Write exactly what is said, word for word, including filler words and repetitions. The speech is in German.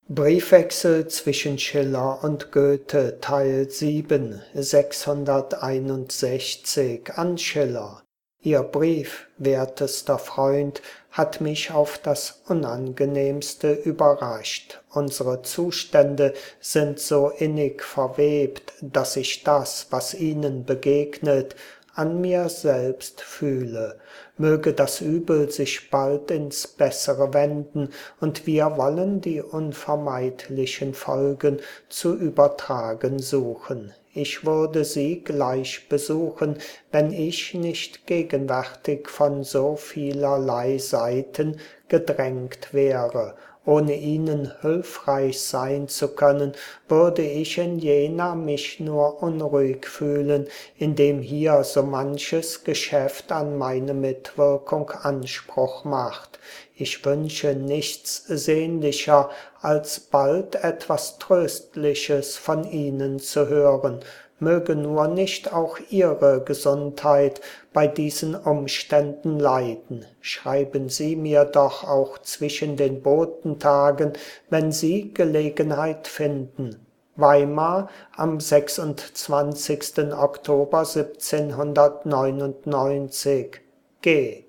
Briefwechsel zwischen Schiller und Goethe, Teil sieben, sechshunderteinundsechzig an Schiller. Ihr Brief, wertester Freund, hat mich auf das Unangenehmste überrascht. Unsere Zustände sind so innig verwebt, dass ich das, was ihnen begegnet, an mir selbst fühle. Möge das Übel sich bald ins Bessere wenden, und wir wollen die unvermeidlichen Folgen zu übertragen suchen. Ich würde Sie gleich besuchen, wenn ich nicht gegenwärtig von so vielerlei Seiten gedrängt wäre. Ohne Ihnen hilfreich sein zu können, würde ich in Jena mich nur unruhig fühlen, indem hier so manches Geschäft an meine Mitwirkung Anspruch macht. Ich wünsche nichts sehnlicher, als bald etwas Tröstliches von Ihnen zu hören. Möge nur nicht auch Ihre Gesundheit bei diesen Umständen leiden. Schreiben Sie mir doch auch zwischen den Botentagen, wenn Sie Gelegenheit finden. Weimar am sechsundzwanzigsten Oktober siebzehnhundertneunundneunzig. G